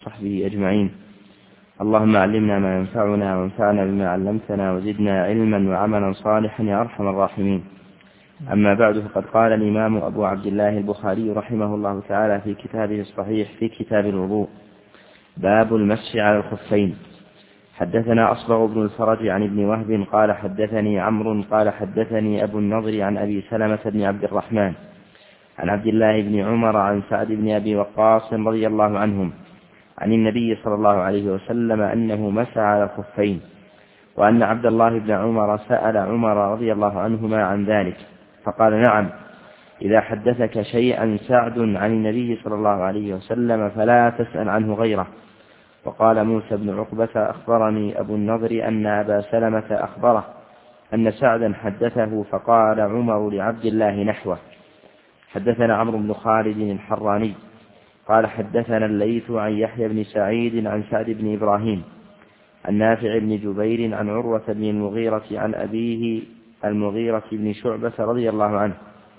وصحبه أجمعين. اللهم علمنا ما ينفعنا وانفعنا بما علمتنا وزدنا علما وعملا صالحا يا أرحم الراحمين. أما بعد، فقد قال الإمام أبو عبد الله البخاري رحمه الله تعالى في كتابه الصحيح في كتاب الوضوء: باب المسح على الخفين. حدثنا أصبغ بن الفرج عن ابن وهب قال حدثني عمرو قال حدثني أبو النضر عن أبي سلمة بن عبد الرحمن عن عبد الله بن عمر عن سعد بن أبي وقاص رضي الله عنهم عن النبي صلى الله عليه وسلم أنه مسح على الخفين، وأن عبد الله بن عمر سأل عمر رضي الله عنهما عن ذلك فقال: نعم، إذا حدثك شيئا سعد عن النبي صلى الله عليه وسلم فلا تسأل عنه غيره. وقال موسى بن عقبة: أخبرني أبو النضر أن أبا سلمة أخبره أن سعدا حدثه، فقال عمر لعبد الله نحوه. حدثنا عمرو بن خالد الحراني قال حدثنا الليث عن يحيى بن سعيد عن سعد بن إبراهيم عن نافع بن جبير عن عروة بن المغيرة عن أبيه المغيرة بن شعبة رضي الله عنه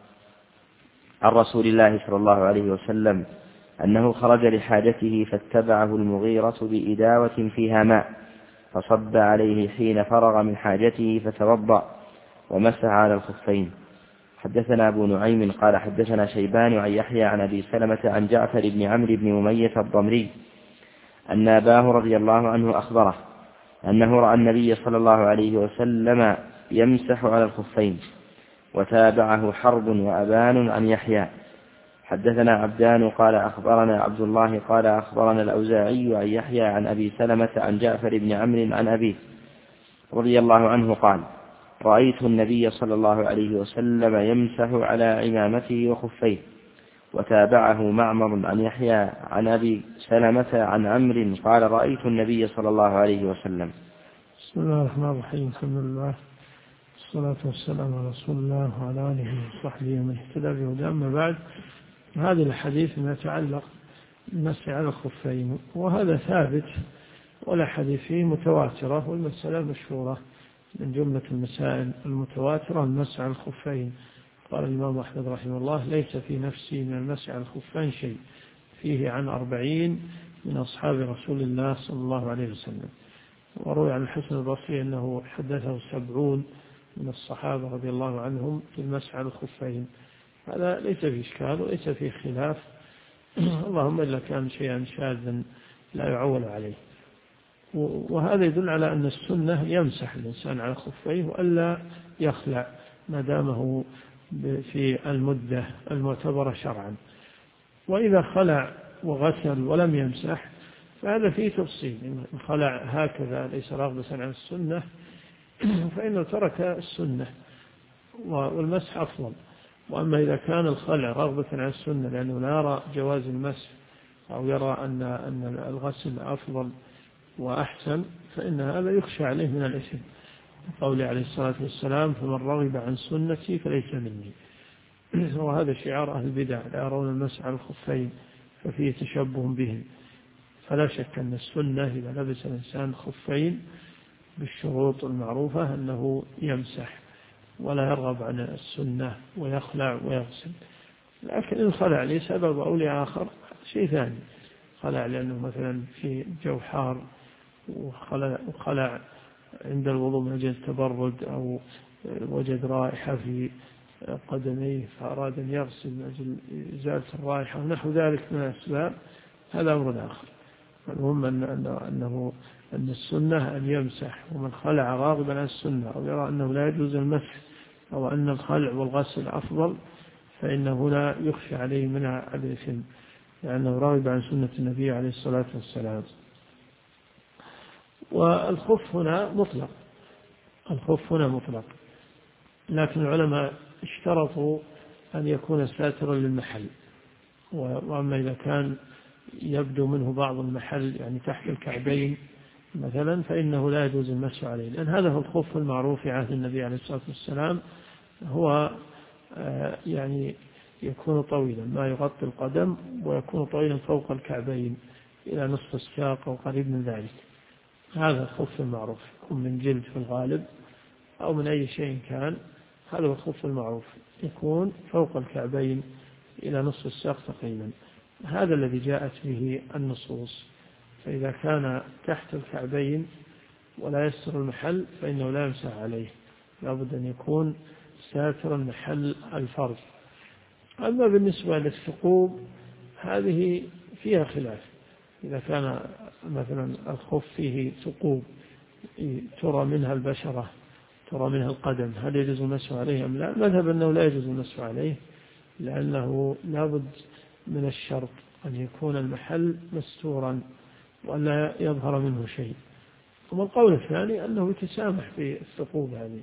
عن رسول الله صلى الله عليه وسلم أنه خرج لحاجته فاتبعه المغيرة بإداوة فيها ماء فصب عليه حين فرغ من حاجته فتوضأ ومسح على الخفين. حدثنا أبو نعيم قال حدثنا شيبان عن يحيى عن أبي سلمة عن جعفر بن عمرو بن أمية الضمري أن أباه رضي الله عنه أخبره أنه رأى النبي صلى الله عليه وسلم يمسح على الخفين. وتابعه حرب وأبان عن يحيى. حدثنا عبدان قال أخبرنا عبد الله قال أخبرنا الأوزاعي عن يحيى عن أبي سلمة عن جعفر بن عمرو عن أبيه رضي الله عنه قال: رأيت النبي صلى الله عليه وسلم يمسح على عمامته وخفيه. وتابعه معمر عن يحيى عن أبي سلمة عن عمرو قال: رأيت النبي صلى الله عليه وسلم. بسم الله الرحمن الرحيم. الحمد لله والصلاة والسلام على رسول الله وعلى آله وصحبه ومن اهتدى بهداه. أما بعد، هذه الحديث ما يتعلق بالمسح على الخفين، وهذا ثابت والأحاديث فيه متواترة، والمسألة مشهورة. من جملة المسائل المتواترة المسح على الخفين. قال الإمام أحمد رحمه الله: ليس في نفسي من المسح على الخفين شيء، فيه عن 40 من أصحاب رسول الله صلى الله عليه وسلم. وروي عن الحسن البصري أنه حدثه 70 من الصحابة رضي الله عنهم في المسح على الخفين. هذا ليس فيه إشكال وليس فيه خلاف، اللهم إلا كان شيئا شاذا لا يعول عليه. وهذا يدل على أن السنة يمسح الإنسان على خفيه وألا يخلع ما دامه في المدة المعتبرة شرعا. وإذا خلع وغسل ولم يمسح فهذا فيه تفصيل. إن خلع هكذا ليس راغبا عن السنة فإنه ترك السنة والمسح أفضل. وأما إذا كان الخلع رغبة عن السنة لأنه لا يرى جواز المسح أو يرى أن الغسل أفضل وأحسن فإن هذا يخشى عليه من الإثم. قوله عليه الصلاة والسلام: فمن رغب عن سنتي فليس مني. وهذا شعار أهل البدع، لا يرون المسح على الخفين ففيه تشبه بهم. فلا شك أن السنة إذا لبس الإنسان خفين بالشروط المعروفة أنه يمسح ولا يرغب عن السنة ويخلع ويغسل. لكن إن خلع لسبب أو لآخر شيء ثاني، خلع لأنه مثلا في جو حار وخلع عند الوضوء من أجل التبرد، أو وجد رائحة في قدميه فأراد أن يغسل من أجل إزالة الرائحة ونحو ذلك من الأسباب، هذا أمر آخر. المهم أن السنة أن يمسح. ومن خلع راغبا عن السنة أو يرى أنه لا يجوز المسح أو أن الخلع والغسل أفضل فإن هنا يخشى عليه من الإثم لأنه راغب عن سنة النبي عليه الصلاة والسلام. والخف هنا مطلق، الخف هنا مطلق، لكن العلماء اشترطوا أن يكون ساترا للمحل. وأما إذا كان يبدو منه بعض المحل يعني تحت الكعبين مثلا فإنه لا يجوز المسح عليه، لأن هذا هو الخف المعروف في عهد النبي عليه الصلاة والسلام. هو يعني يكون طويلا ما يغطي القدم ويكون طويلا فوق الكعبين إلى نصف الساق أو قريب من ذلك. هذا الخف المعروف، يكون من جلد في الغالب أو من أي شيء كان. هذا هو الخف المعروف، يكون فوق الكعبين إلى نصف الساق تقريبا. هذا الذي جاءت به النصوص. فإذا كان تحت الكعبين ولا يستر المحل فإنه لا يمسح عليه، لابد أن يكون ساترا محل الفرج. أما بالنسبة للثقوب هذه فيها خلاف، إذا كان مثلا الخف فيه ثقوب ترى منها البشرة ترى منها القدم، هل يجوز المسح عليه أم لا؟ مذهب أنه لا يجوز المسح عليه، لأنه لابد من الشرط أن يكون المحل مستورا ولا يظهر منه شيء. ثم القول الثاني أنه يتسامح في الثقوب هذه،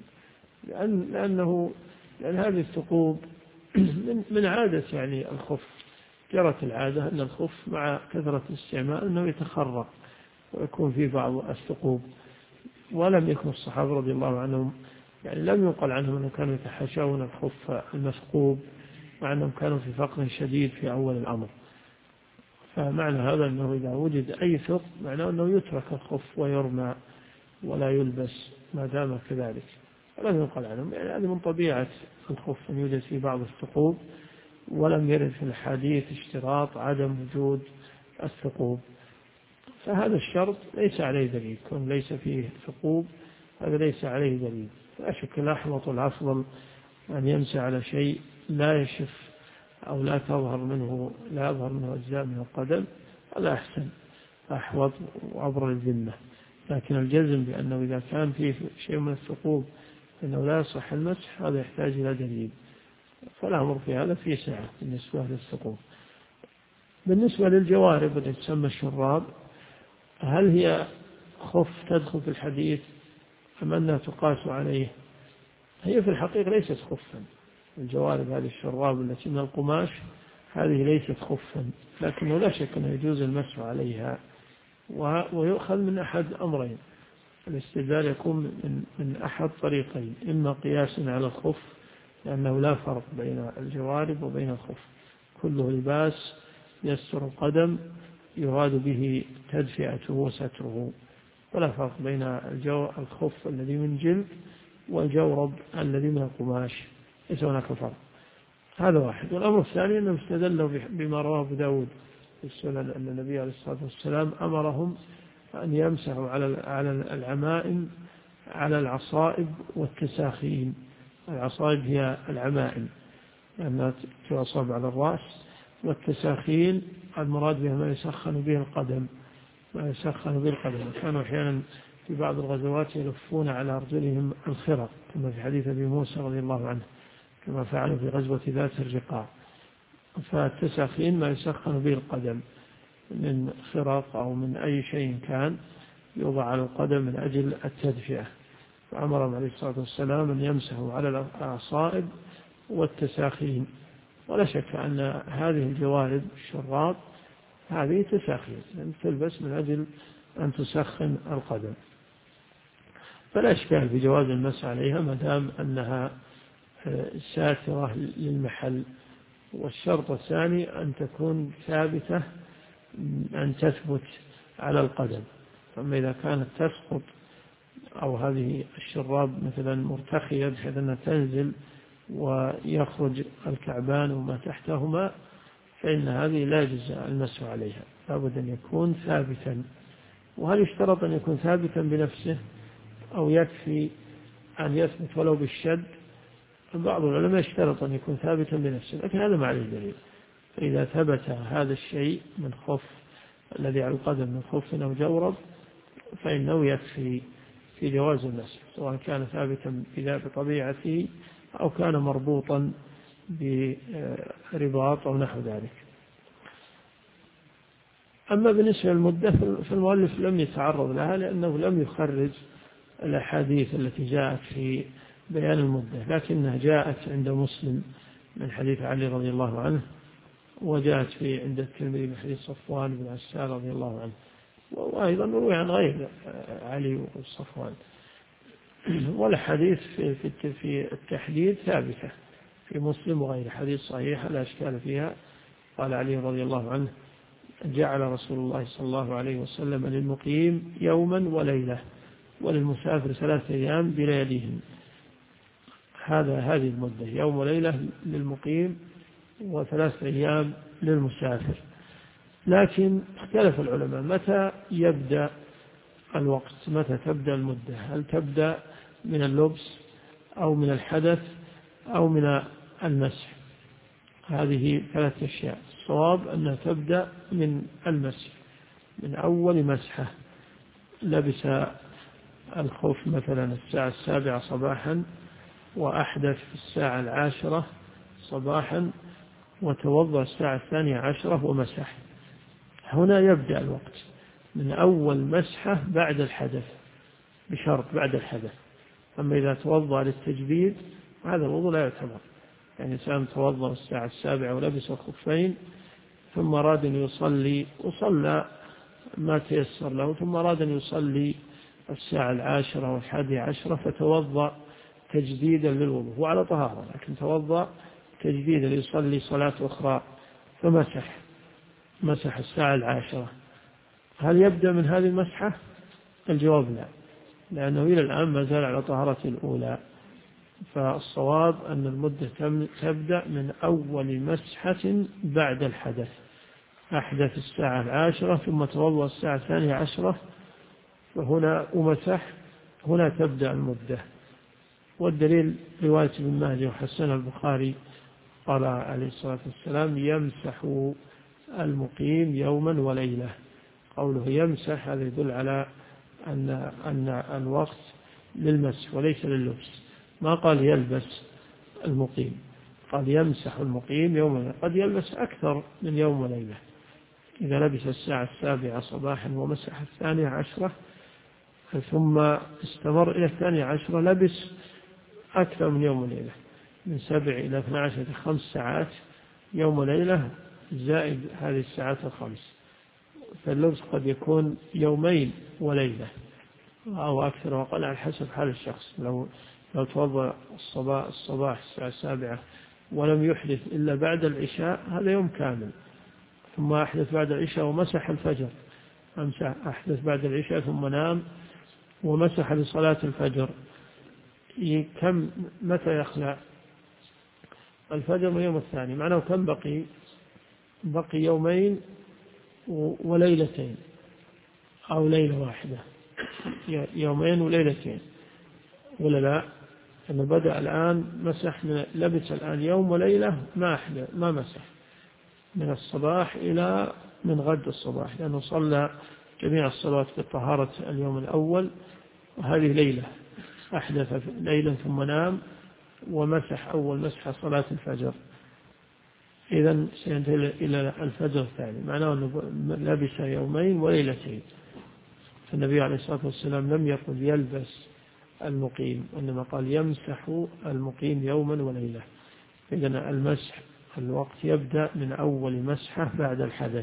لأن هذه الثقوب من عادة يعني الخف، جرت العادة أن الخف مع كثرة الاستعمال أنه يتخرق ويكون فيه بعض الثقوب، ولم يكن الصحابة رضي الله عنهم يعني لم يقل عنهم أنهم كانوا يتحاشون الخف المثقوب، مع أنهم كانوا في فقر شديد في أول الأمر. فمعنى هذا أنه إذا وجد أي ثقب معناه أنه يترك الخف ويرمى ولا يلبس ما دام كذلك، ولم يقل عنهم يعني هذه من طبيعة الخف أن يوجد في بعض الثقوب، ولم يرد في الحديث اشتراط عدم وجود الثقوب. فهذا الشرط ليس عليه دليل، كون ليس فيه ثقوب هذا ليس عليه دليل. لا شك الأحوط والأفضل أن يمسح على شيء لا يشف أو لا يظهر منه أجزاء من القدم، هذا أحسن أحوط وأبرى للذمة. لكن الجزم بأنه إذا كان فيه شيء من الثقوب أنه لا يصح المسح هذا يحتاج إلى دليل، فالأمر في هذا فيه سعة بالنسبة للثقوب. بالنسبة للجوارب التي تسمى الشراب، هل هي خف تدخل في الحديث أم أنها تقاس عليه؟ هي في الحقيقة ليست خفا، الجوارب هذه الشراب التي من القماش هذه ليست خفا، لكنه لا شك أنه يجوز المسح عليها، ويؤخذ من أحد أمرين، الاستدلال يكون من أحد طريقين، إما قياسا على الخف لأنه لا فرق بين الجوارب وبين الخف، كله لباس يستر القدم يراد به تدفئته وستره، ولا فرق بين الخف الذي من جلد والجورب الذي من القماش، ليس هناك فرق. هذا واحد. والأمر الثاني أنهم استدلوا بما رواه أبو داود في السنن أن النبي عليه الصلاة والسلام أمرهم أن يمسحوا على العمائم على العصائب والتساخين. العصائب هي العمائم لأنها تعصب على الرأس، والتساخين المراد بها ما يسخن به القدم، كانوا أحيانا في بعض الغزوات يلفون على أرجلهم الخرق كما في حديث أبي موسى رضي الله عنه، كما فعلوا في غزوة ذات الرقاع. فالتساخين ما يسخن به القدم من خرق أو من أي شيء كان يوضع على القدم من أجل التدفئة، فأمرهم عليه الصلاة والسلام أن يمسحوا على العصائب والتساخين. ولا شك أن هذه الجوارب الشراب هذه تساخين تلبس من أجل أن تسخن القدم، فلا إشكال في جواز المسح عليها ما دام أنها ساترة للمحل. والشرط الثاني أن تكون ثابتة، أن تثبت على القدم. فأما إذا كانت تسقط أو هذه الشراب مثلا مرتخية بحيث أنها تنزل ويخرج الكعبان وما تحتهما فإن هذه لا يجوز المسح عليها، لابد أن يكون ثابتا. وهل يشترط أن يكون ثابتا بنفسه أو يكفي أن يثبت ولو بالشد؟ بعض العلماء يشترط أن يكون ثابتا بنفسه، لكن هذا ما عليه دليل. فإذا ثبت هذا الشيء من خف الذي على القدم من خف أو جورب فإنه يكفي في جواز المسح، سواء كان ثابتا بطبيعته أو كان مربوطا برباط أو نحو ذلك. أما بالنسبة للمدة فالمؤلف لم يتعرض لها لأنه لم يخرج الأحاديث التي جاءت في بيان المدة، لكنها جاءت عند مسلم من حديث علي رضي الله عنه، وجاءت عند الترمذي من حديث صفوان بن عسال رضي الله عنه، وأيضا روي عن غير علي وصفوان. والحديث في التحديد ثابتة في مسلم وغير حديث صحيحة لا إشكال فيها. قال علي رضي الله عنه: جعل رسول الله صلى الله عليه وسلم للمقيم يوما وليلة وللمسافر 3 أيام بلياليهم. هذه المدة، يوم وليلة للمقيم و3 أيام للمسافر. لكن اختلف العلماء متى يبدأ الوقت، متى تبدأ المدة، هل تبدأ من اللبس أو من الحدث أو من المسح. هذه 3 أشياء. الصواب أنها تبدأ من المسح، من أول مسحة. لبس الخف مثلا الساعة 7 صباحا وأحدث في الساعة 10 صباحا وتوضأ الساعة 12 ومسح، هنا يبدأ الوقت من أول مسحة بعد الحدث، بشرط بعد الحدث. أما إذا توضأ للتجديد هذا الوضوء لا يعتبر. يعني إنسان توضأ الساعة 7 ولبس الخفين ثم أراد أن يصلي وصلى ما تيسر له، ثم أراد أن يصلي الساعة 10 و11 فتوضأ تجديدا للوضوء، هو على طهارة لكن توضأ تجديدا ليصلي صلاة أخرى مسح الساعة 10، هل يبدأ من هذه المسحة؟ الجواب لا، لأنه إلى الآن ما زال على طهارة الأولى. فالصواب أن المدة تبدأ من أول مسحة بعد الحدث. أحدث الساعة 10 ثم توضأ الساعة 12 فهنا ومسح، هنا تبدأ المدة. والدليل رواية ابن مهدي وحسن البخاري قال عليه الصلاة والسلام يمسح المقيم يوما وليلة. قوله يمسح هذا يدل على أن الوقت للمسح وليس لللبس. ما قال يلبس المقيم، قال يمسح المقيم يوما، قد يلبس أكثر من يوم وليلة. إذا لبس الساعة 7 صباحا ومسح 12 ثم استمر إلى 12 لبس أكثر من يوم وليلة، من 7 إلى 12 5 ساعات يوم وليلة زائد هذه الساعات الخمس. فاللبس قد يكون يومين وليلة أو أكثر وأقل على حسب حال الشخص. لو توضأ الصباح الساعة 7 ولم يحدث إلا بعد العشاء هذا يوم كامل، ثم أحدث بعد العشاء ومسح الفجر، أحدث بعد العشاء ثم نام ومسح لصلاة الفجر، متى يخلع الفجر من يوم الثاني؟ معناه كم بقي يومين وليلتين أو ليلة واحدة، يومين وليلتين ولا لا؟ أنه بدأ الآن مسح لبس الآن يوم وليلة ما مسح من الصباح إلى من غد الصباح، لأنه صلى جميع الصلوات بالطهارة اليوم الأول، وهذه ليلة أحدث ليلا ثم نام ومسح أول مسح صلاة الفجر، إذن سينتهي إلى الفجر الثاني، معناه أنه لبس يومين وليلتين. فالنبي عليه الصلاة والسلام لم يقل يلبس المقيم، إنما قال يمسح المقيم يوما وليلة. إذن المسح الوقت يبدأ من أول مسحة بعد الحدث.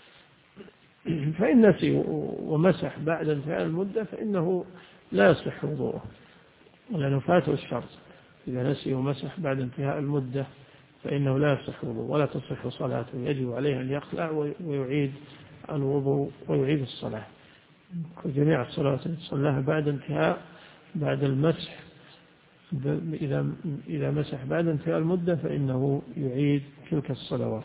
فإن نسي ومسح بعد انتهاء المدة فإنه لا يصح وضوءه، لأنه فاته الشرط. إذا نسي ومسح بعد انتهاء المدة فإنه لا يصح وضوء ولا تصح صلاته، يجب عليه أن يخلع ويعيد الوضوء ويعيد الصلاة. جميع الصلوات التي صلاها بعد المسح، إذا مسح بعد انتهاء المدة فإنه يعيد تلك الصلوات.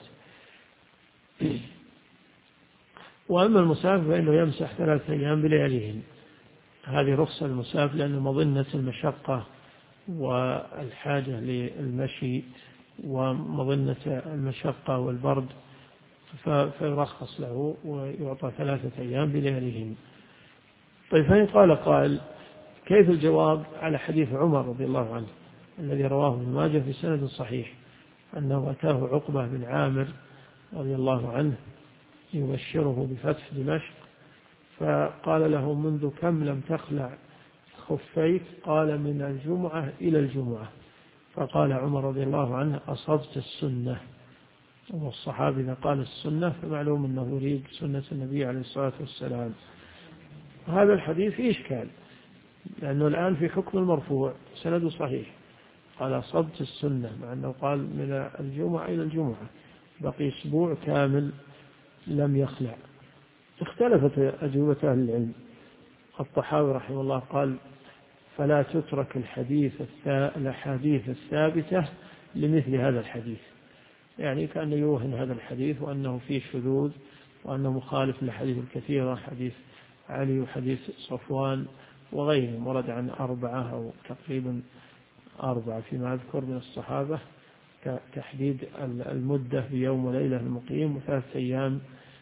وأما المسافر فإنه يمسح 3 أيام بلياليهن. هذه رخصة المسافر لأن مظنة المشقة والحاجة للمشي ومظنة المشقة والبرد فيرخص له ويعطى 3 أيام بلياليهن. طيب فإن قال قائل كيف الجواب على حديث عمر رضي الله عنه الذي رواه ابن ماجه في سند صحيح أنه أتاه عقبة بن عامر رضي الله عنه يبشره بفتح دمشق، فقال له منذ كم لم تخلع خفيك؟ قال من الجمعة إلى الجمعة. فقال عمر رضي الله عنه أصبت السنة. والصحابي إذا قال السنة فمعلوم أنه يريد سنة النبي عليه الصلاة والسلام. هذا الحديث فيه إشكال لأنه الآن في حكم المرفوع سند صحيح، قال أصبت السنة مع أنه قال من الجمعة إلى الجمعة، بقي أسبوع كامل لم يخلع. اختلفت أجوبة أهل العلم. الطحاوي رحمه الله قال فلا تترك الأحاديث الثابتة لمثل هذا الحديث، يعني كان يوهن هذا الحديث وأنه فيه شذوذ وأنه مخالف للحديث الكثيرة، حديث علي وحديث صفوان وغيرهم، ورد عن 4 أو تقريبا 4 فيما أذكر من الصحابة، كتحديد المدة بيوم وليلة المقيم و3 أيام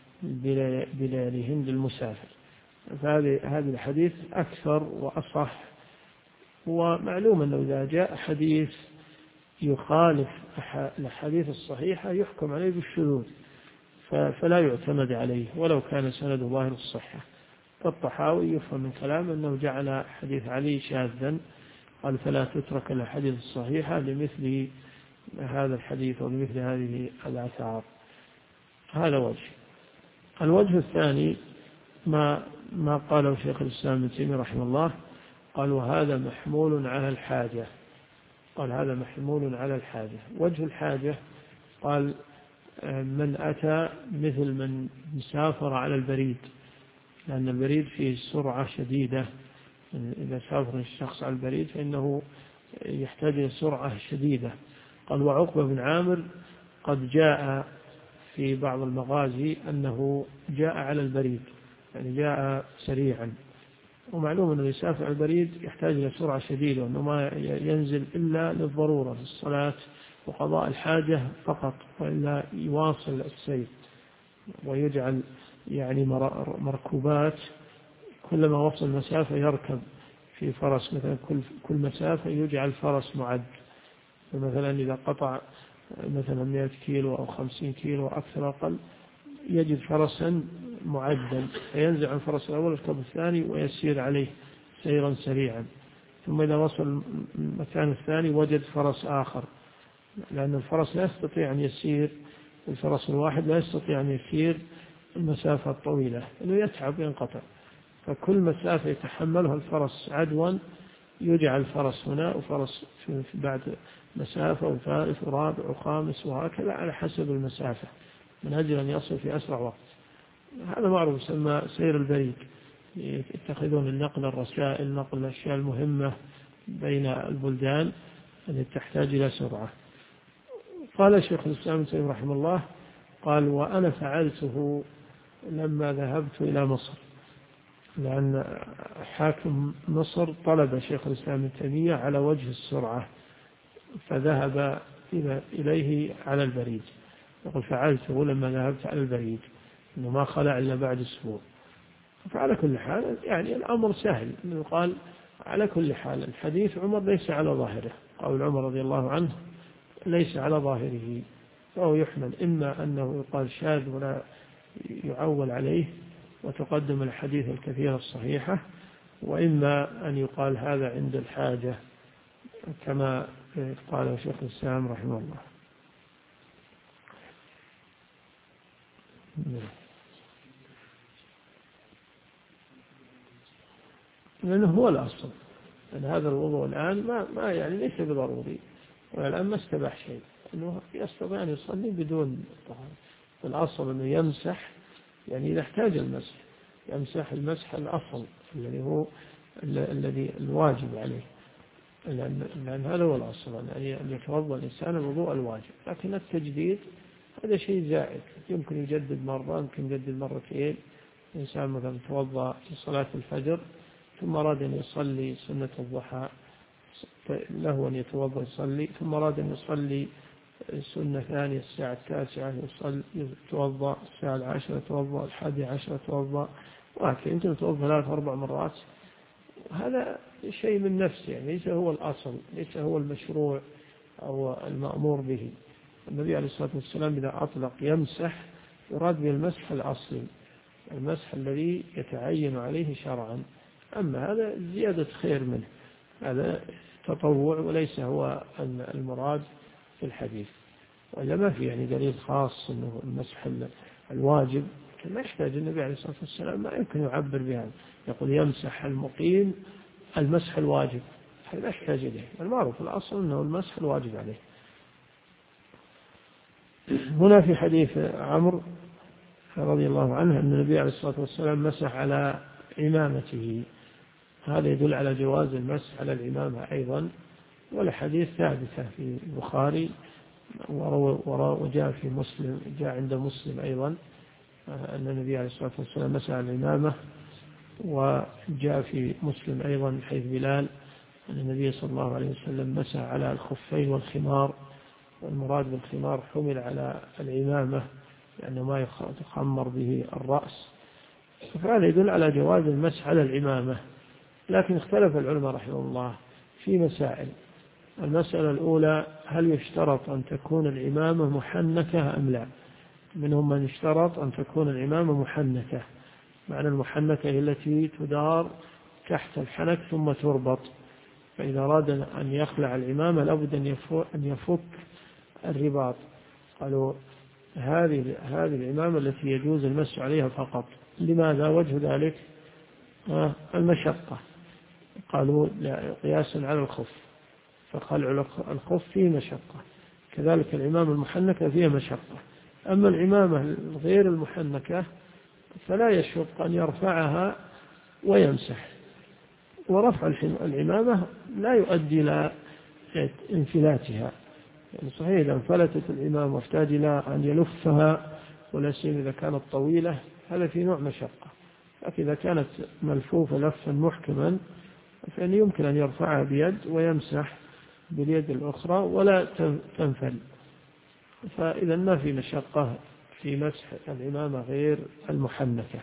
بلياليهم للمسافر. فهذه الحديث أكثر وأصح. ومعلوم أنه إذا جاء حديث يخالف الحديث الصحيحة يحكم عليه بالشذوذ، فلا يعتمد عليه ولو كان سنده ظاهر الصحة. فالطحاوي يفهم من كلام أنه جعل حديث علي شاذا، قال فلا تترك الأحاديث الصحيحة لمثل هذا الحديث ولمثل هذه الآثار. هذا وجه. الوجه الثاني ما قاله شيخ الإسلام ابن تيمية رحمه الله، قال وهذا محمول على الحاجة. قال هذا محمول على الحاجة. وجه الحاجة قال من أتى مثل من مسافر على البريد، لأن البريد فيه سرعة شديدة، إذا سافر الشخص على البريد فإنه يحتاج إلى سرعة شديدة. قال وعقبة بن عامر قد جاء في بعض المغازي أنه جاء على البريد، يعني جاء سريعا. ومعلوم أنه يسافر على البريد يحتاج إلى سرعة شديدة، وأنه ما ينزل إلا للضرورة في الصلاة وقضاء الحاجة فقط، وإلا يواصل السير. ويجعل يعني مركوبات كلما وصل مسافة يركب في فرس، مثلا كل مسافة يجعل فرس معد. فمثلا إذا قطع مثلا 100 كيلو أو 50 كيلو أكثر أقل يجد فرسا معدا، فينزع عن الفرس الأول يركب الثاني ويسير عليه سيرا سريعا. ثم إذا وصل المكان الثاني وجد فرس آخر، لأن الفرس لا يستطيع أن يسير، الفرس الواحد لا يستطيع أن يسير المسافة الطويلة، إنه يتعب وينقطع. فكل مسافة يتحملها الفرس عدوا يجعل فرس هنا وفرس بعد مسافة وثالث ورابع وخامس وهكذا على حسب المسافة، من أجل أن يصل في أسرع وقت. هذا معروف يسمى سير البريد. يتخذون النقل الرسائل، نقل الأشياء المهمة بين البلدان التي تحتاج إلى سرعة. قال شيخ الإسلام ابن تيمية رحمه الله قال وأنا فعلته لما ذهبت إلى مصر، لأن حاكم مصر طلب شيخ الإسلام ابن تيمية على وجه السرعة فذهب إليه على البريد. يقول فعلته لما ذهبت على البريد، إنه ما خلع إلا بعد أسبوع. فعلى كل حال يعني الأمر سهل، إنه قال على كل حال الحديث عمر ليس على ظاهره، قول عمر رضي الله عنه ليس على ظاهره، فهو يحمل إما أنه يقال شاذ ولا يعول عليه وتقدم الحديث الكثيرة الصحيحة، وإما أن يقال هذا عند الحاجة كما قال شيخ الإسلام رحمه الله. لأنه هو الأصل، أن هذا الوضوء الآن ما يعني ليس بضروري، والآن ما استباح شيء، أنه يستطيع أن يصلي بدون طهارة. الأصل أنه يمسح، يعني إذا احتاج المسح يمسح المسح الأصل الذي هو الذي الواجب عليه، لأن هذا هو الأصل أن يتوضأ الإنسان الوضوء الواجب. لكن التجديد هذا شيء زائد، يمكن يجدد مرة، يمكن يجدد مرتين. الإنسان مثلا توضأ في صلاة الفجر ثم أراد أن يصلي سنة الضحى، له أن يتوضأ يصلي، ثم أراد أن يصلي سنة ثانية الساعة 9 يتوضأ، الساعة 10 يتوضأ، 11 يتوضأ، وهكذا يمكن يتوضأ 3-4 مرات. هذا شيء من نفسه، يعني ليس هو الأصل، ليس هو المشروع أو المأمور به. النبي عليه الصلاة والسلام إذا أطلق يمسح يراد به المسح الأصلي، المسح الذي يتعين عليه شرعا. أما هذا زيادة خير منه، هذا تطوع وليس هو المراد في الحديث. وإلا ما في يعني دليل خاص أنه المسح الواجب، ما يحتاج النبي عليه الصلاة والسلام، ما يمكن يعبر بهذا، يقول يمسح المقيم المسح الواجب، هذا لا يحتاج إليه. المعروف الأصل أنه المسح الواجب عليه. هنا في حديث عمرو رضي الله عنه أن النبي عليه الصلاة والسلام مسح على عمامته، هذا يدل على جواز المسح على العمامة أيضا. والحديث ثابتة في البخاري وجاء في مسلم، جاء عند مسلم أيضا أن النبي عليه الصلاة والسلام مسح العمامة. وجاء في مسلم أيضا من حيث بلال أن النبي صلى الله عليه وسلم مسح على الخفين والخمار، والمراد بالخمار حمل على العمامة لأنه ما يخمر به الرأس، فهذا يدل على جواز المسح على العمامة. لكن اختلف العلماء رحمه الله في مسائل. المسألة الأولى: هل يشترط أن تكون العمامة محنكة أم لا؟ منهم من اشترط أن تكون العمامة محنكة، معنى المحنكة هي التي تدار تحت الحنك ثم تربط، فإذا أراد أن يخلع العمامة لابد أن يفك الرباط. قالوا هذه العمامة التي يجوز المسح عليها فقط. لماذا؟ وجه ذلك المشقة. قالوا قياسا على الخف، فخلع الخف فيه مشقة، كذلك العمامة المحنكة فيها مشقة. أما العمامة غير المحنكة فلا يشق أن يرفعها ويمسح، ورفع العمامة لا يؤدي إلى انفلاتها. يعني صحيح إذا انفلتت العمامة واحتاج إلى أن يلفها، ولا سيما إذا كانت طويلة، هذا في نوع مشقة. لكن إذا كانت ملفوفة لفا محكما فإن يمكن أن يرفعها بيد ويمسح باليد الأخرى ولا تنفل، فإذا ما في مشقة في مسح العمامة غير المحنكة.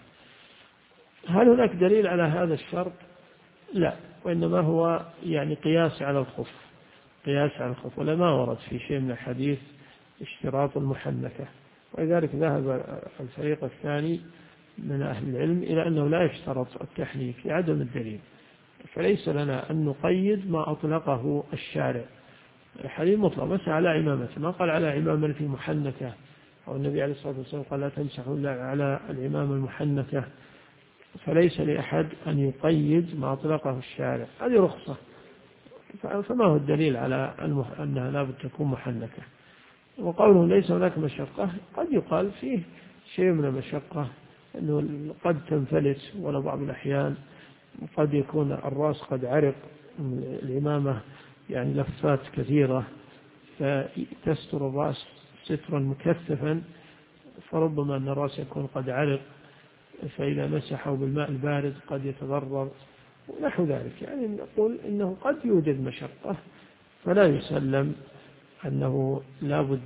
هل هناك دليل على هذا الشرط؟ لا، وإنما هو يعني قياس على الخف، قياس على الخف، ولا ما ورد في شيء من الحديث اشتراط المحنكة. ولذلك ذهب الفريق الثاني من أهل العلم إلى أنه لا يشترط التحنيك لعدم الدليل، فليس لنا أن نقيد ما أطلقه الشارع. الحديث مطلق مسح على عمامة، ما قال على عمامة محنكة، أو النبي عليه الصلاة والسلام قال لا تمسحوا إلا على العمامة المحنكة، فليس لأحد أن يقيد ما أطلقه الشارع، هذه رخصة. فما هو الدليل على أنها لا بد تكون محنكة؟ وقوله ليس هناك مشقة، قد يقال فيه شيء من المشقة، أنه قد تنفلت، ولا بعض الأحيان قد يكون الرأس قد عرق العمامة، يعني لفات كثيرة فتستر الرأس سترا مكثفا، فربما أن الرأس يكون قد عرق، فإذا مسحه بالماء البارد قد يتضرر ونحو ذلك. يعني نقول إنه قد يوجد مشقة، فلا يسلم أنه لابد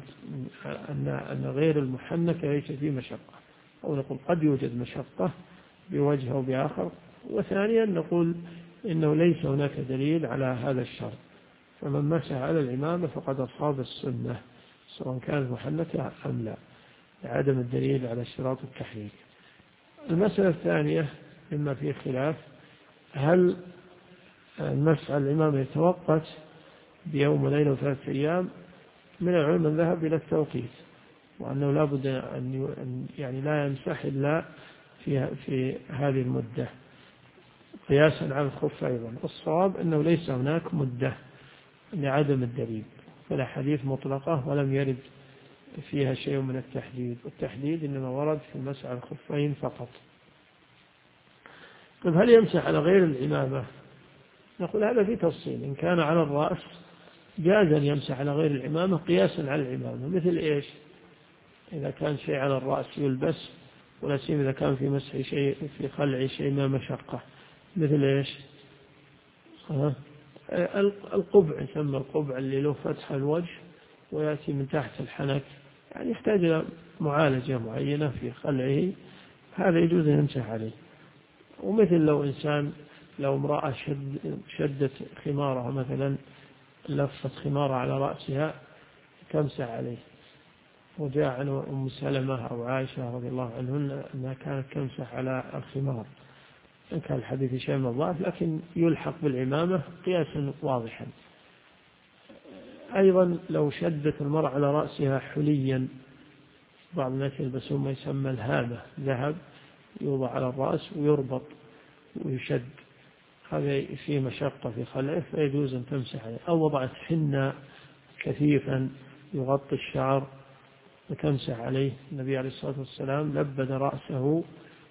أن غير المحنك ليس فيه مشقة، أو نقول قد يوجد مشقة بوجه أو بآخر. وثانيا نقول إنه ليس هناك دليل على هذا الشرط، فمن مسح على العمامة فقد أصاب السنة سواء كانت محنكة أم لا، لعدم الدليل على اشتراط التحريك. المسألة الثانية مما فيه خلاف: هل المسح على العمامة يتوقت بيوم وليلة وثلاثة أيام؟ من العلم من ذهب إلى التوقيت، وأنه لا بد أن يعني لا يمسح إلا في هذه المدة، قياسا على الخف أيضا. الصواب أنه ليس هناك مدة لعدم الدليل، فلا حديث مطلقة ولم يرد فيها شيء من التحديد، والتحديد إنما ورد في المسح على الخفين فقط. طيب هل يمسح على غير العمامة؟ نقول هذا في تفصيل. إن كان على الرأس جاز أن يمسح على غير العمامة قياسا على العمامة. مثل إيش؟ إذا كان شيء على الرأس يلبس، ولا سيما إذا كان في مسح شيء في خلع شيء ما مشقة. مثل إيش؟ القبع، يسمى القبع اللي له فتح الوجه ويأتي من تحت الحنك، يعني يحتاج إلى معالجة معينة في خلعه، هذا يجوز أن يمسح عليه. ومثل لو امرأة شدت خمارها مثلا، لفت خمارها على رأسها، تمسح عليه. وجاء عن أم سلمة أو عائشة رضي الله عنهن أنها كانت تمسح على الخمار. إن كان الحديث شيء من الضعف لكن يلحق بالعمامة قياسا واضحا. أيضا لو شدت المرأة على رأسها حليا، بعض الناس يلبسون ما يسمى الهامة، ذهب يوضع على الرأس ويربط ويشد، هذا فيه مشقة في خلعه فيجوز أن تمسح عليه. أو وضعت حنة كثيفا يغطي الشعر وتمسح عليه. النبي عليه الصلاة والسلام لبد رأسه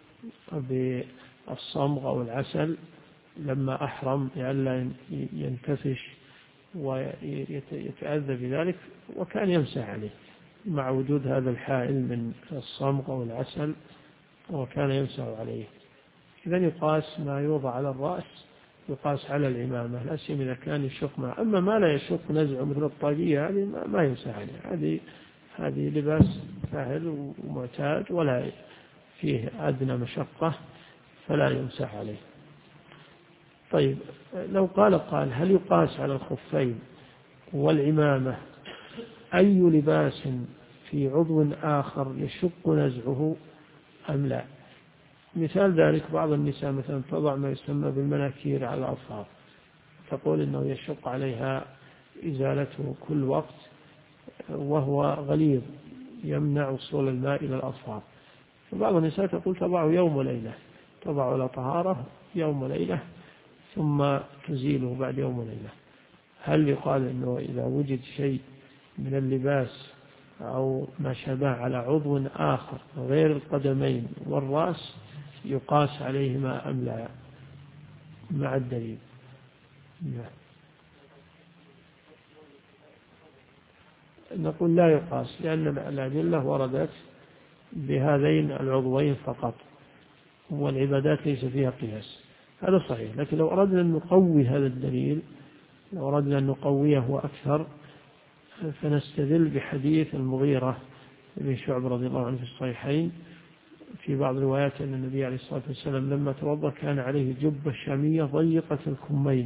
بالصمغ أو العسل لما أحرم لئلا ينتفش ويتأذى بذلك، وكان يمسح عليه. مع وجود هذا الحائل من الصمغ أو العسل وكان يمسح عليه. إذا يقاس ما يوضع على الرأس يقاس على العمامة، لا سيما إذا كان يشق معه. أما ما لا يشق نزعه مثل الطاقية هذه ما يمسح عليه، هذه لباس سهل ومعتاد ولا فيه أدنى مشقة فلا يمسح عليه. طيب لو قال هل يقاس على الخفين والعمامة أي لباس في عضو آخر يشق نزعه أم لا؟ مثال ذلك بعض النساء مثلا تضع ما يسمى بالمناكير على الأظفار، تقول إنه يشق عليها إزالته كل وقت وهو غليظ يمنع وصول الماء إلى الأظفار. فبعض النساء تقول تضع يوم وليلة، تضع على طهارة يوم وليلة ثم تزيله بعد يوم وليلة. هل يقال أنه إذا وجد شيء من اللباس أو ما شبه على عضو آخر غير القدمين والرأس يقاس عليهما أم لا مع الدليل؟ نقول لا يقاس، لأن الأدلة وردت بهذين العضوين فقط والعبادات ليس فيها قياس. هذا صحيح، لكن لو أردنا أن نقوي هذا الدليل، لو أردنا أن نقويه أكثر، فنستدل بحديث المغيرة بن شعبة رضي الله عنه في الصحيحين في بعض الروايات أن النبي عليه الصلاة والسلام لما توضأ كان عليه جبة شامية ضيقة الكمين،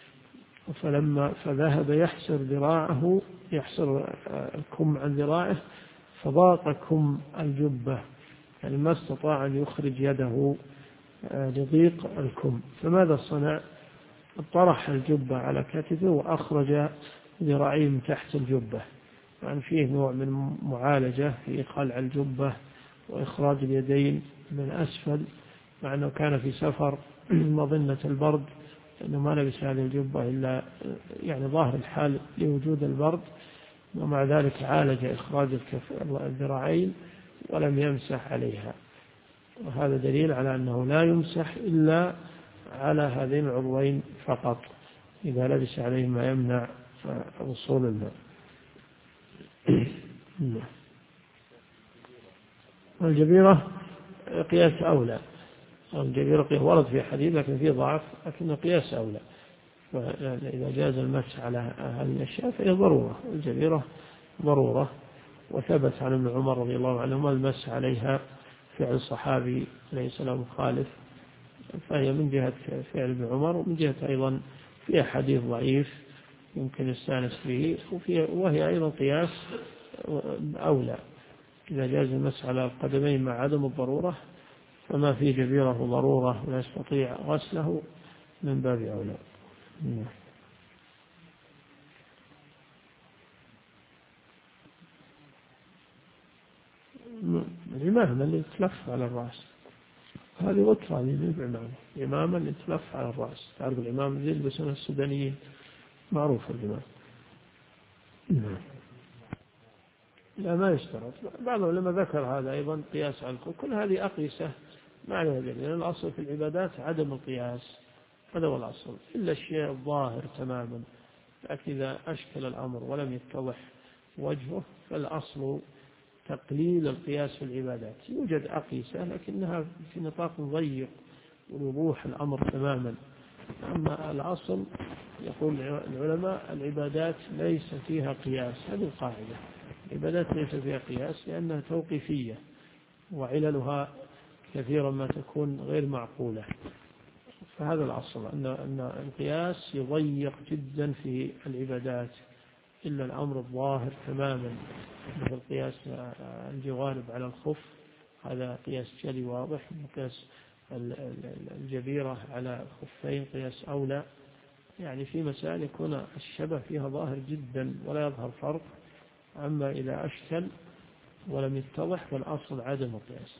فذهب يحسر ذراعه، يحسر الكم عن ذراعه، فضاق كم الجبة، يعني ما استطاع أن يخرج يده لضيق الكم. فماذا صنع؟ طرح الجبة على كتفه وأخرج ذراعيه من تحت الجبة، يعني فيه نوع من معالجة في خلع الجبة وإخراج اليدين من أسفل، مع أنه كان في سفر مظنة البرد لأنه ما لبس هذه الجبة إلا يعني ظاهر الحال لوجود البرد، ومع ذلك عالج إخراج الذراعين ولم يمسح عليها. وهذا دليل على أنه لا يمسح إلا على هذين العضوين فقط إذا لبس عليه ما يمنع وصول الماء. الجبيرة قياس أولى، الجبيرة ورد في حديث لكن فيه ضعف، لكن قياس أولى. إذا جاز المسح على هذه الأشياء فهي ضرورة، الجبيرة ضرورة، وثبت عن ابن عمر رضي الله عنهما المسح عليها فعل صحابي ليس له مخالف، فهي من جهة فعل ابن عمر، ومن جهة أيضا فيها حديث ضعيف يمكن يستانس به، وهي أيضا قياس أولى. إذا جاز المسح على القدمين مع عدم الضرورة، فما في جبيرة ضرورة ولا يستطيع غسله من باب أولى. العمامة اللي تلف على الرأس، هذه وكرة العمامة اللي تلف على الرأس، تعرف العمامة اللي يلبسونها السودانيين، معروف العمامة. لا ما يشترط، بعض العلماء ذكر هذا أيضا قياس على كل هذه أقيسة ما عليها دليل، لأن الأصل في العبادات عدم القياس، هذا هو الأصل إلا الشيء الظاهر تماما، لكن إذا أشكل الأمر ولم يتضح وجهه فالأصل تقليل القياس في العبادات. يوجد أقيسة لكنها في نطاق ضيق ووضوح الأمر تماما. أما الأصل يقول العلماء العبادات ليس فيها قياس، هذه القاعدة، العبادات ليس فيها قياس لأنها توقيفية وعللها كثيرا ما تكون غير معقولة. فهذا الأصل أن القياس يضيق جدا في العبادات إلا الأمر الظاهر تماما، مثل قياس الجوارب على الخف، هذا قياس جلي واضح. قياس الجبيرة على الخفين قياس أولى، يعني في مسائل يكون الشبه فيها ظاهر جدا ولا يظهر فرق. أما إذا أشكل ولم يتضح فالأصل عدم القياس.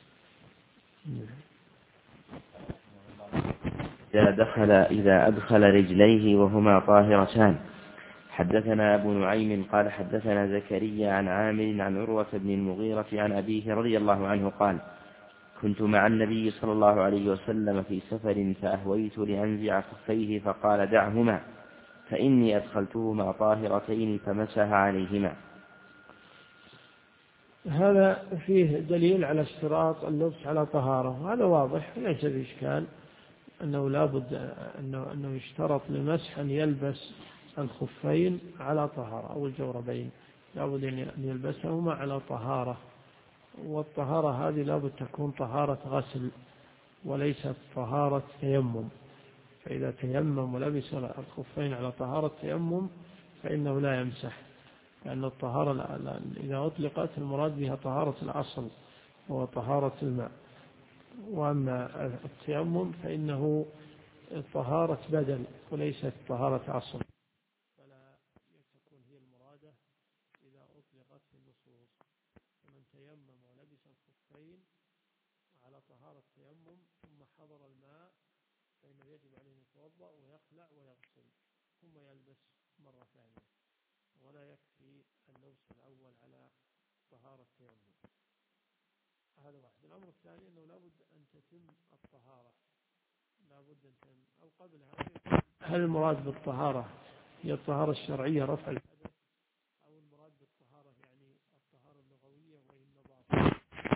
إذا أدخل رجليه وهما طاهرتان. حدثنا أبو نعيم قال حدثنا زكريا عن عامر عن عروة بن المغيرة عن أبيه رضي الله عنه قال: كنت مع النبي صلى الله عليه وسلم في سفر فأهويت لأنزع خفيه فقال: دعهما فإني أدخلتهما طاهرتين، فمسح عليهما. هذا فيه دليل على اشتراط اللبس على طهارة، وهذا واضح ليس بإشكال أنه لا بد أنه يشترط للمسح أن يلبس الخفين على طهارة أو الجوربين، لا بد أن يلبسهما على طهارة، والطهارة هذه لا بد تكون طهارة غسل وليست طهارة تيمم. فإذا تيمم ولبس الخفين على طهارة تيمم فإنه لا يمسح، لأن الطهارة إذا أطلقت المراد بها طهارة الأصل وهو طهارة الماء، وأما التيمم فإنه طهارة بدل وليست طهارة أصل، فلا تكون هي المرادة إذا أطلقت في النصوص. فمن تيمم ولبس الخفين على طهارة تيمم ثم حضر الماء فإنه يجب عليه أن يتوضأ ويخلع ويغسل ثم يلبس مرة ثانية، ولا يكفي اللبس الأول على طهارة التيمم. هذا واحد. الأمر الثاني أنه لابد أن تتم الطهارة، لابد أن تتم أو قبل هذا. هل المراد بالطهارة هي الطهارة الشرعية رفع الحدث، أو المراد بالطهارة يعني الطهارة اللغوية وهي النظافة؟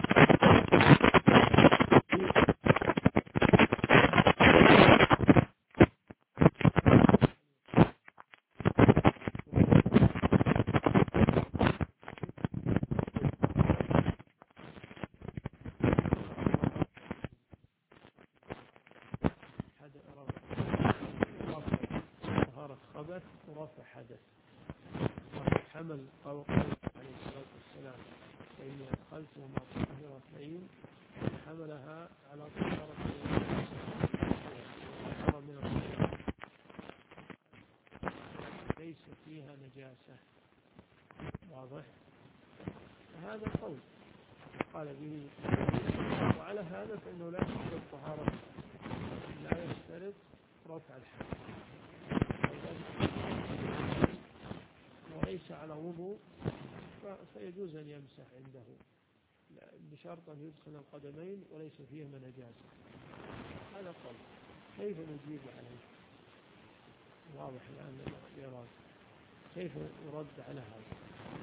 طهارة خبث ورفع حدث. حمل قول عليه الصلاة والسلام فإني أدخلتهما طاهرتين، حملها على طهارة من الطهارة ليس فيها نجاسة. واضح؟ هذا قول قال به، وعلى هذا فإنه لا يشترط الطهارة، لا يشترط رفع الحدث وليس على وضوء فيجوز أن يمسح عنده بشرط أن يدخل القدمين وليس فيهما نجاسة. هذا قول. كيف نجيب عليه؟ واضح الآن الإيراد. كيف يرد على هذا؟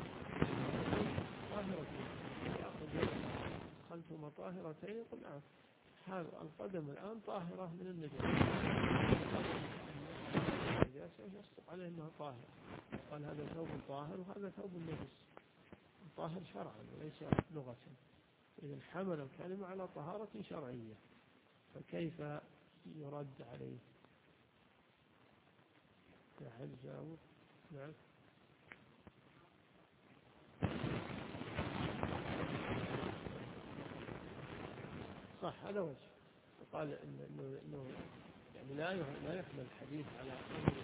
طاهرتين يأخذ دخلتهما طاهرتين يقول نعم هذا القدم الآن طاهرة من النجاسة، يصدق عليه أنها طاهرة. قال هذا ثوب طاهر وهذا ثوب النجس، طاهر شرعا وليس لغة. إذا حمل الكلمة على طهارة شرعية، فكيف يرد عليه؟ هل جاوب؟ نعم. صح، هذا وجه. قال إنه يعني لا يحمل الحديث على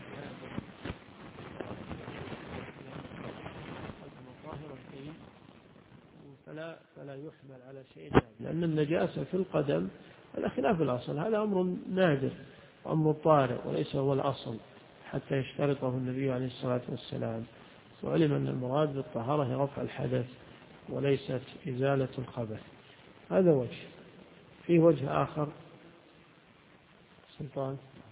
طاهرتين فلا يحمل على شيء نادر، لأن النجاسة في القدم هذا خلاف الأصل، هذا أمر نادر أمر طارئ وليس هو الأصل حتى يشترطه النبي عليه الصلاة والسلام. وعلم أن المراد بالطهارة هي رفع الحدث وليست إزالة الخبث. هذا وجه. في وجه آخر سلطان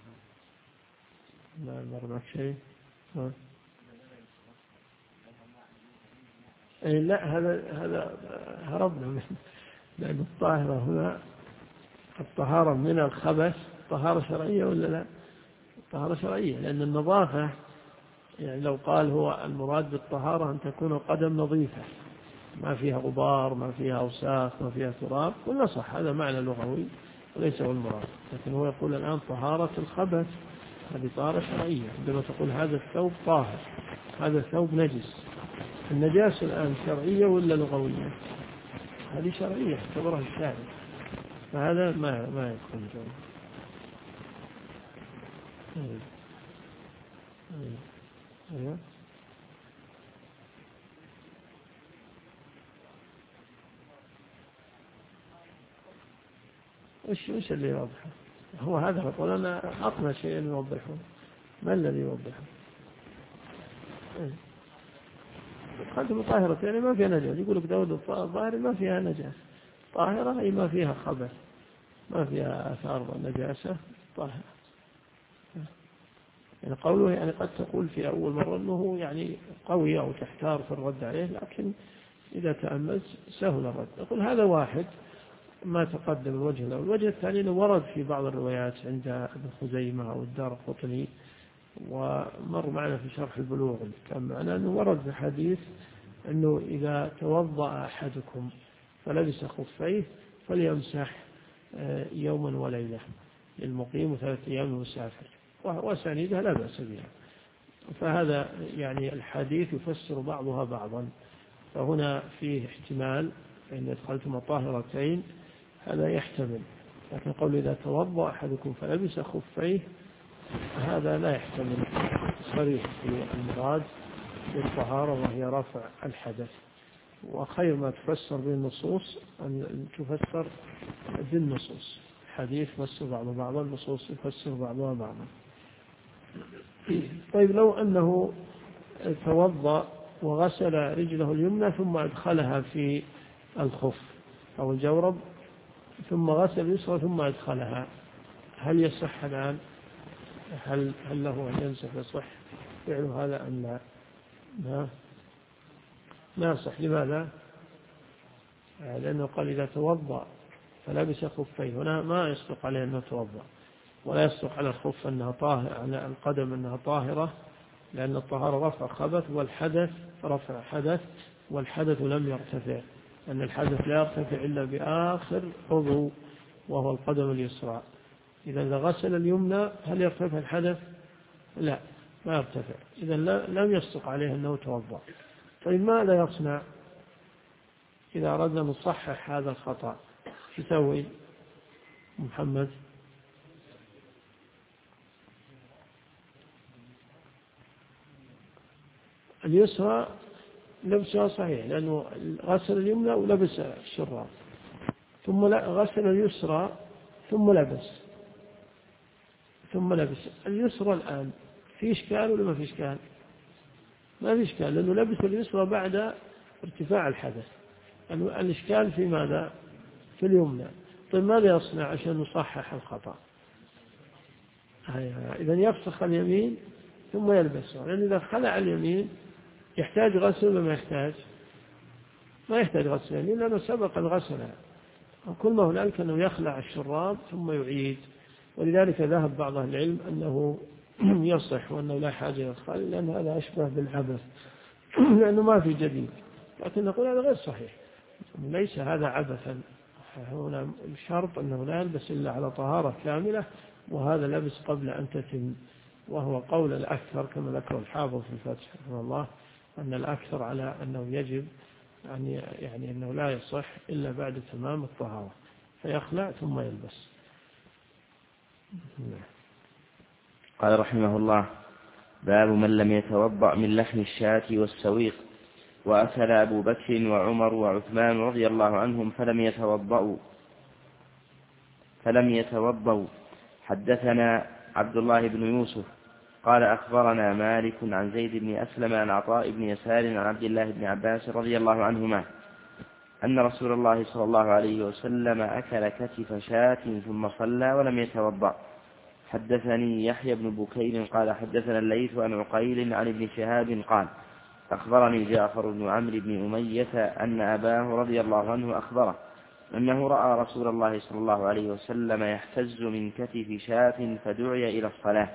ما مر معك شيء؟ لا هذا هربنا منه، لأن الطاهرة هنا الطهارة من الخبث طهارة شرعية ولا لا؟ طهارة شرعية، لأن النظافة يعني لو قال هو المراد بالطهارة أن تكون القدم نظيفة ما فيها غبار ما فيها أوساخ ما فيها تراب قلنا صح، هذا معنى لغوي وليس هو المراد. لكن هو يقول الآن طهارة الخبث هذه طهارة شرعية. عندما تقول هذا الثوب طاهر هذا الثوب نجس، النجاسة الآن شرعية ولا لغوية؟ هذه شرعية اعتبرها الشارع، فهذا ما يدخل الجواب. أيوه. وش اللي يوضحه؟ هو هذا يقول أنا أقنى شيء يوضحه، ما الذي يوضحه؟ خلتم طاهرة يعني ما فيها نجاسة، يقول لك داود الظاهر ما فيها نجاسة، طاهرة أي ما فيها خبث ما فيها آثار نجاسة طاهرة. يعني قوله يعني قد تقول في أول مرة أنه يعني قوي أو تحتار في الرد عليه، لكن إذا تأملت سهل الرد. نقول هذا واحد ما تقدم الوجه الأول. الوجه الثاني أنه ورد في بعض الروايات عند ابن خزيمة أو الدارقطني، ومر معنا في شرح البلوغ كان معنا أنه ورد في حديث أنه إذا توضأ أحدكم فلبس خفيه فليمسح يوما وليلة للمقيم 3 أيام المسافر، وأسانيدها لا بأس بها. فهذا يعني الحديث يفسر بعضها بعضا، فهنا فيه احتمال إن أدخلتم طاهرتين هذا يحتمل، لكن قول إذا توضأ أحدكم فلبس خفيه هذا لا يحتمل صريح في المراد بالطهارة وهي رفع الحدث. وخير ما تفسر بالنصوص أن تفسر بالنصوص، الحديث يفسر بعضها النصوص يفسر بعضها بعضا. طيب لو أنه توضأ وغسل رجله اليمنى ثم أدخلها في الخف أو الجورب ثم غسل اليسرى ثم أدخلها، هل يصح الآن؟ هل له أن يمسح يصح فعل هذا أم لا؟ ما يصح. لماذا؟ لأنه قال إذا توضأ فلبس خفيه، هنا ما يصدق عليه أنه توضأ، ولا يصدق على الخف أنها طاهرة، على القدم أنها طاهرة، لأن الطهارة رفع خبث والحدث رفع حدث، والحدث لم يرتفع، أن الحدث لا يرتفع إلا بآخر عضو وهو القدم اليسرى. إذا غسل اليمنى هل يرتفع الحدث؟ لا، ما يرتفع، إذا لم يصدق عليه أنه توضأ. طيب ماذا يصنع إذا أردنا نصحح هذا الخطأ؟ يسوي محمد؟ اليسرى لبسها صحيح لأنه غسل اليمنى ولبس الشراب، ثم غسل اليسرى ثم لبس اليسرى. الآن في إشكال ولا ما في إشكال؟ ما في إشكال، لأنه لبس اليسرى بعد ارتفاع الحدث. الإشكال في ماذا؟ في اليمنى. طيب ماذا يصنع عشان نصحح الخطأ؟ إذا يفسخ اليمين ثم يلبسها، لأن إذا خلع اليمين يحتاج غسل ولا ما يحتاج؟ ما يحتاج غسل اليمين لأنه سبق الغسل، وكل ما هنالك أنه يخلع الشراب ثم يعيد. ولذلك ذهب بعض أهل العلم أنه يصح وأنه لا حاجة إلى الخلع، لأن هذا أشبه بالعبث لأنه ما في جديد. لكن نقول هذا غير صحيح، ليس هذا عبثا، هنا الشرط أنه لا يلبس إلا على طهارة كاملة، وهذا لبس قبل أن تتم، وهو قول الأكثر كما ذكر الحافظ في الفتح رحمه الله، أن الأكثر على أنه يجب يعني أنه لا يصح إلا بعد تمام الطهارة، فيخلع ثم يلبس. قال رحمه الله: باب من لم يتوضأ من لحم الشاة والسويق. وأكل أبو بكر وعمر وعثمان رضي الله عنهم فلم يتوضأوا. حدثنا عبد الله بن يوسف قال أخبرنا مالك عن زيد بن أسلم عن عطاء بن يسار عن عبد الله بن عباس رضي الله عنهما أن رسول الله صلى الله عليه وسلم أكل كتف شاة ثم صلى ولم يتوضأ. حدثني يحيى بن بكير قال حدثنا الليث عن عقيل عن ابن شهاب قال أخبرني جعفر بن عمرو بن أمية أن أباه رضي الله عنه أخبره أنه رأى رسول الله صلى الله عليه وسلم يحتز من كتف شاة فدعي إلى الصلاة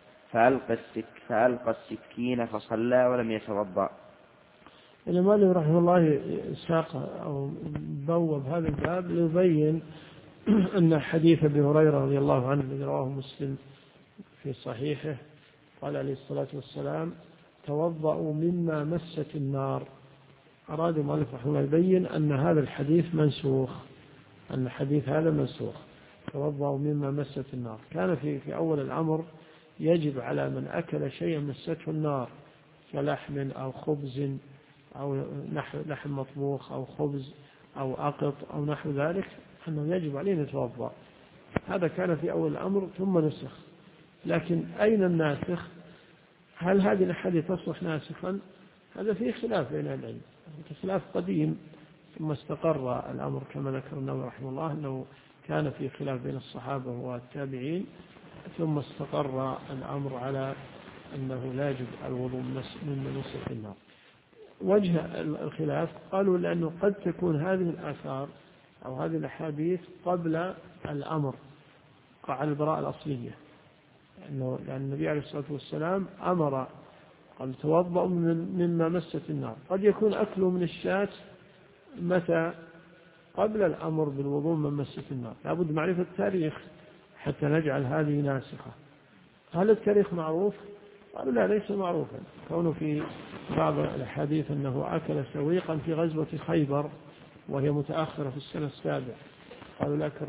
فألقى السكين فصلى ولم يتوضأ. الإمام رحمه الله ساق أو بوب هذا الباب ليبين أن حديث أبي هريرة رضي الله عنه الذي رواه مسلم في صحيحه قال عليه الصلاة والسلام: توضأوا مما مست النار. أراد المؤلف رحمه الله يبين أن هذا الحديث منسوخ، أن الحديث هذا منسوخ، توضأوا مما مست النار. كان في أول الأمر يجب على من أكل شيئا مسته النار كلحم أو خبز أو لحم مطبوخ أو خبز أو أقط أو نحو ذلك أنه يجب عليه أن يتوضأ. هذا كان في أول الأمر ثم نسخ. لكن أين الناسخ؟ هل هذه الأحاديث تصلح ناسخا؟ هذا فيه خلاف بين العلم، خلاف قديم ثم استقر الأمر كما ذكر النووي رحمه الله أنه كان في خلاف بين الصحابة والتابعين، ثم استقر الأمر على أنه لا يجب الوضوء من مسح النار. وجه الخلاف قالوا لأنه قد تكون هذه الآثار أو هذه الأحاديث قبل الأمر على البراءة الأصلية، لأن النبي عليه الصلاة والسلام أمر قال توضأ مما مست النار. قد يكون أكله من الشاة متى قبل الأمر بالوضوء من مست النار. لابد معرفة التاريخ حتى نجعل هذه ناسخة. هل التاريخ معروف؟ قالوا لا، ليس معروفا، كونه في بعض الحديث أنه أكل سويقا في غزوة خيبر وهي متأخرة في السنة السابعة. قالوا لكن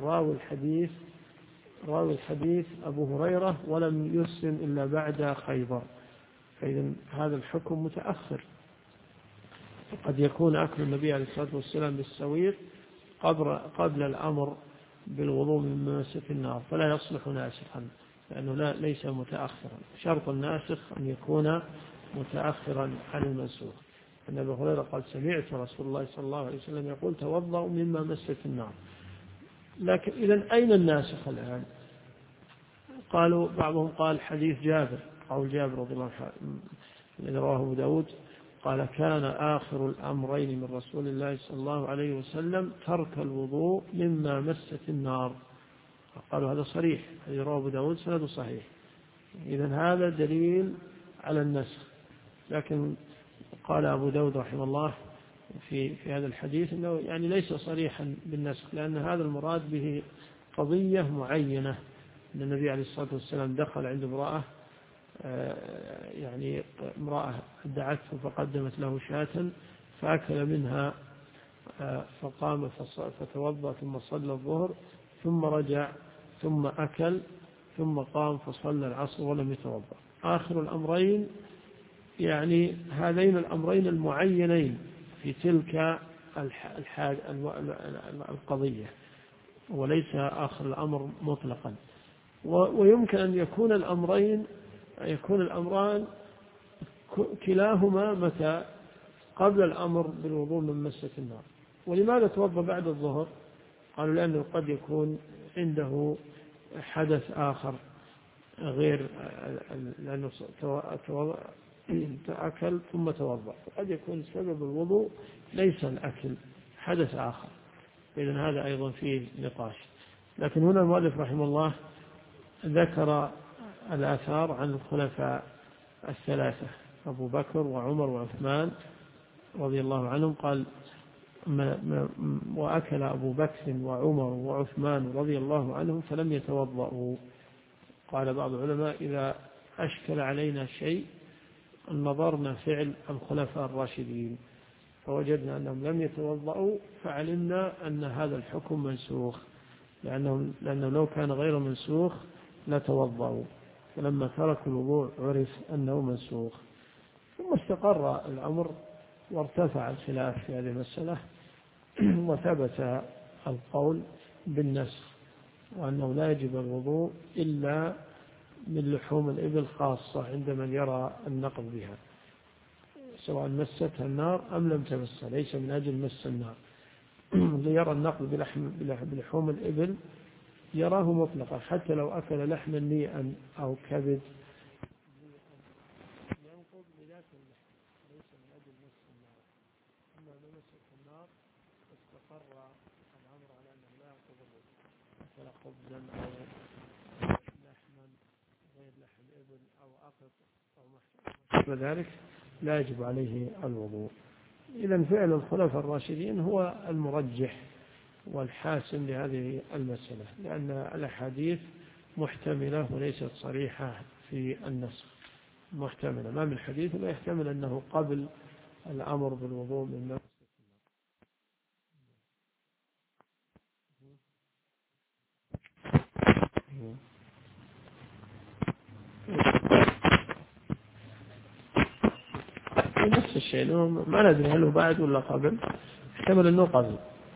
راوي الحديث أبو هريرة ولم يسلم إلا بعد خيبر، فإذا هذا الحكم متأخر. قد يكون أكل النبي عليه الصلاة والسلام بالسويق قبل الأمر بالوضوء من مسة النار، فلا يصلح ناسخا لأنه ليس متأخرا. شرط الناسخ أن يكون متأخرا عن المنسوخ. أن أبو هريرة قال سمعت رسول الله صلى الله عليه وسلم يقول توضأ مما مست النار. لكن إذن أين الناسخ الآن؟ قالوا بعضهم قال حديث جابر، قول جابر رضي الله عنه الذي رواه أبو داود قال كان آخر الأمرين من رسول الله صلى الله عليه وسلم ترك الوضوء مما مست النار. قالوا هذا صريح، الذي رواه أبو داود سنده صحيح، إذن هذا دليل على النسخ. لكن قال أبو داود رحمه الله في هذا الحديث أنه يعني ليس صريحا بالنسخ، لأن هذا المراد به قضية معينة، أن النبي عليه الصلاة والسلام دخل عند امرأة، يعني امرأة دعته فقدمت له شاة فأكل منها، فقام فتوضأ ثم صلى الظهر ثم رجع ثم أكل ثم قام فصلى العصر ولم يتوضأ. آخر الأمرين يعني هذين الأمرين المعينين في تلك القضية، وليس آخر الأمر مطلقا. ويمكن أن يكون الأمران كلاهما متى قبل الأمر بالوضوء من مسة النار. ولماذا توضأ بعد الظهر؟ قالوا لأنه قد يكون عنده حدث آخر غير، لأنه أكل ثم توضأ، قد يكون سبب الوضوء ليس الأكل، حدث آخر. إذن هذا أيضا فيه نقاش. لكن هنا المؤلف رحمه الله ذكر الآثار عن الخلفاء الثلاثة أبو بكر وعمر وعثمان رضي الله عنهم. قال وأكل أبو بكر وعمر وعثمان رضي الله عنهم فلم يتوضأوا. قال بعض العلماء إذا أشكل علينا شيء نظرنا فعل الخلفاء الراشدين فوجدنا أنهم لم يتوضأوا فعلمنا أن هذا الحكم منسوخ، لأنه لو كان غير منسوخ لتوضأوا، فلما تركوا الوضوء عرف أنه منسوخ. ثم استقر الأمر وارتفع الخلاف في هذه المسألة وثبت القول بالنسخ، وأنه لا يجب الوضوء إلا من لحوم الإبل خاصة عند من يرى النقض بها، سواء مستها النار أم لم تمسها، ليس من أجل مس النار. اللي يرى النقض بلحوم الإبل يراه مطلقا، حتى لو أكل لحما نيئا أو كبد ينقض بذات اللحم، ليس من أجل مس النار. أما لمست النار استقر الأمر على أنه لا ينقض الوضوء، أكل خبزا أو لحما غير لحم إبل أو أقط أو محشر ذلك لا يجب عليه الوضوء. إذن فعل الخلفاء الراشدين هو المرجح والحاسم لهذه المسألة، لأن الأحاديث محتملة وليست صريحة في النسخ، محتملة. ما من حديث لا يحتمل أنه قبل الأمر بالوضوء من نفس نفس الشيء، ما ندري هل هو بعد ولا قبل، احتمل أنه قبل.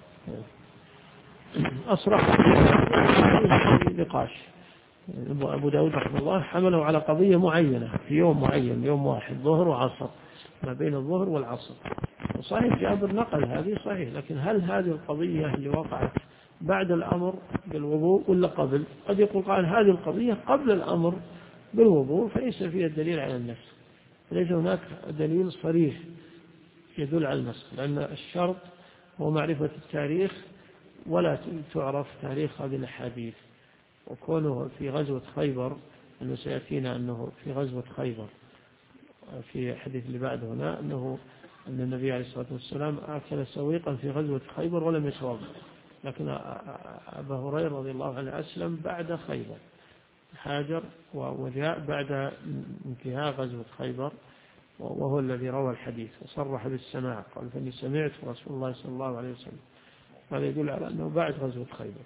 أصرح نقاش. أبو داود رحمه الله حمله على قضية معينة في يوم معين، يوم واحد ظهر وعصر، ما بين الظهر والعصر. وصحيح جابر نقل هذه صحيح، لكن هل هذه القضية اللي وقعت بعد الأمر بالوضوء ولا قبل؟ قد يقول قال هذه القضية قبل الأمر بالوضوء فليس فيها الدليل على النفس، ليس هناك دليل صريح يدل على النسخ، لأن الشرط هو معرفة التاريخ ولا تعرف تاريخ هذه الأحاديث. وكونه في غزوة خيبر، أنه سيأتينا أنه في غزوة خيبر في الحديث اللي بعد هنا أن النبي عليه الصلاة والسلام أكل سويقا في غزوة خيبر ولم يتوضأ، لكن أبا هريرة رضي الله عنه أسلم بعد خيبر، هاجر وجاء بعد انتهاء غزوة خيبر، وهو الذي روى الحديث وصرح بالسماع، قال فإني سمعت رسول الله صلى الله عليه وسلم. هذا يدل على أنه بعد غزوة خيبر.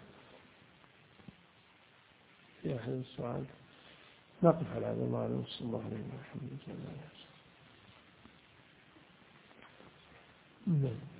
في أحد السؤال؟ نقف على هذا. الله عليه وصلى الله عليه وسلم.